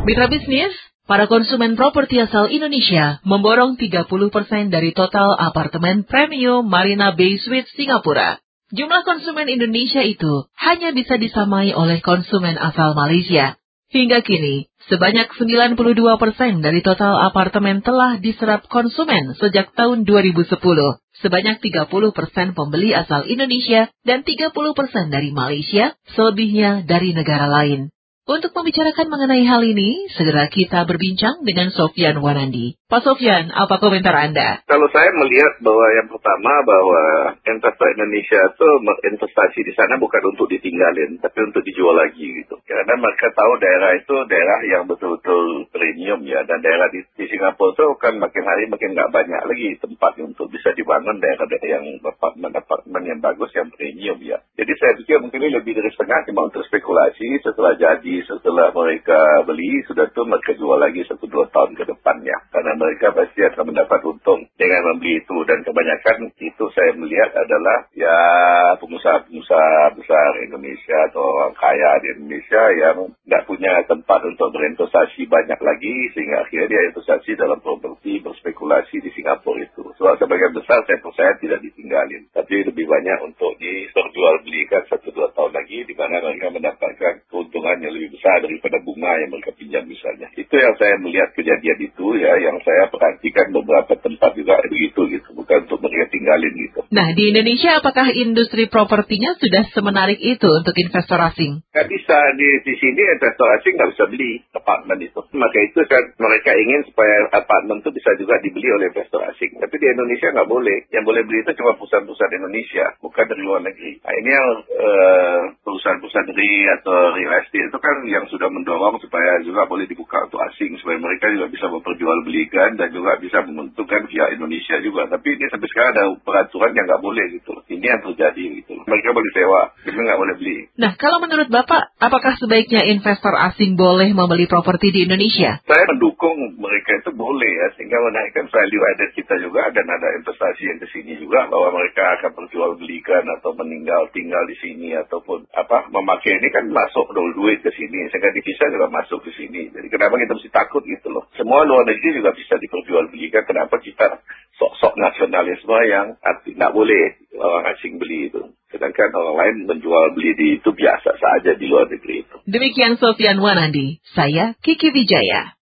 Mitra bisnis, para konsumen properti asal Indonesia memborong 30% dari total apartemen premium Marina Bay Suites Singapura. Jumlah konsumen Indonesia itu hanya bisa disamai oleh konsumen asal Malaysia. Hingga kini, sebanyak 92% dari total apartemen telah diserap konsumen sejak tahun 2010. Sebanyak 30% pembeli asal Indonesia dan 30% dari Malaysia, selebihnya dari negara lain. Untuk membicarakan mengenai hal ini, segera kita berbincang dengan Sofyan Wanandi. Pak Sofyan, apa komentar Anda? Kalau saya melihat bahwa yang pertama bahwa investor Indonesia itu investasi di sana bukan untuk ditinggalin, tapi untuk dijual lagi gitu. Karena mereka tahu daerah itu daerah yang betul-betul premium ya, dan daerah di Singapura itu kan makin hari makin nggak banyak lagi tempat untuk bisa dibangun daerah-daerah yang apartemen yang bagus, yang premium ya. Jadi saya pikir mungkin ini lebih dari setengah cuma untuk spekulasi. Setelah mereka beli, sudah tuh mereka jual lagi 1-2 tahun ke depannya. Karena mereka pasti akan mendapat untung dengan membeli itu. Dan kebanyakan itu saya melihat adalah ya pengusaha-pengusaha besar Indonesia atau orang kaya di Indonesia yang nggak punya tempat untuk berinvestasi banyak lagi, sehingga akhirnya dia investasi dalam properti berspekulasi di Singapura itu. Soal sebagian besar saya percaya tidak ditinggalin. Tapi lebih banyak untuk diperjualbelikan 1-2 tahun lagi, di mana mereka mendapatkan keuntungan yang lebih besar daripada bunga yang mereka pinjam misalnya. Itu yang saya melihat kejadian itu ya, yang saya perhatikan beberapa tempat juga begitu gitu, bukan untuk mereka tinggalin gitu. Nah, di Indonesia apakah industri propertinya sudah semenarik itu untuk investor asing? Nggak bisa, di sini investor asing nggak bisa beli apartemen itu. Maka itu kan mereka ingin supaya apartemen itu bisa juga dibeli oleh investor asing. Tapi di Indonesia nggak boleh. Yang boleh beli itu cuma perusahaan-perusahaan Indonesia, bukan dari luar negeri. Nah, ini yang perusahaan-perusahaan atau real estate itu kan yang sudah mendorong supaya juga boleh dibuka untuk asing, supaya mereka juga bisa memperjualbelikan dan juga bisa menguntungkan pihak Indonesia juga. Tapi ini sampai sekarang ada peraturan yang nggak boleh gitu. Ini yang terjadi gitu. Mereka boleh sewa, tapi nggak boleh beli. Nah, kalau menurut Bapak, apakah sebaiknya investor asing boleh membeli properti di Indonesia? Saya mendukung mereka itu boleh ya, sehingga menaikkan value added kita juga, dan ada investasi yang ke sini juga, bahwa mereka akan perjualbelikan atau tinggal di sini, ataupun memakai ini kan masuk duit ke sini, sehingga divisa juga masuk ke sini. Jadi kenapa kita mesti takut gitu loh? Semua luar negeri juga bisa diperjualbelikan, kenapa kita sok-sok nasionalisme yang tidak boleh orang asing beli itu. Sedangkan orang lain menjual beli itu biasa saja di luar negeri itu. Demikian Sofyan Wanandi, saya Kiki Wijaya.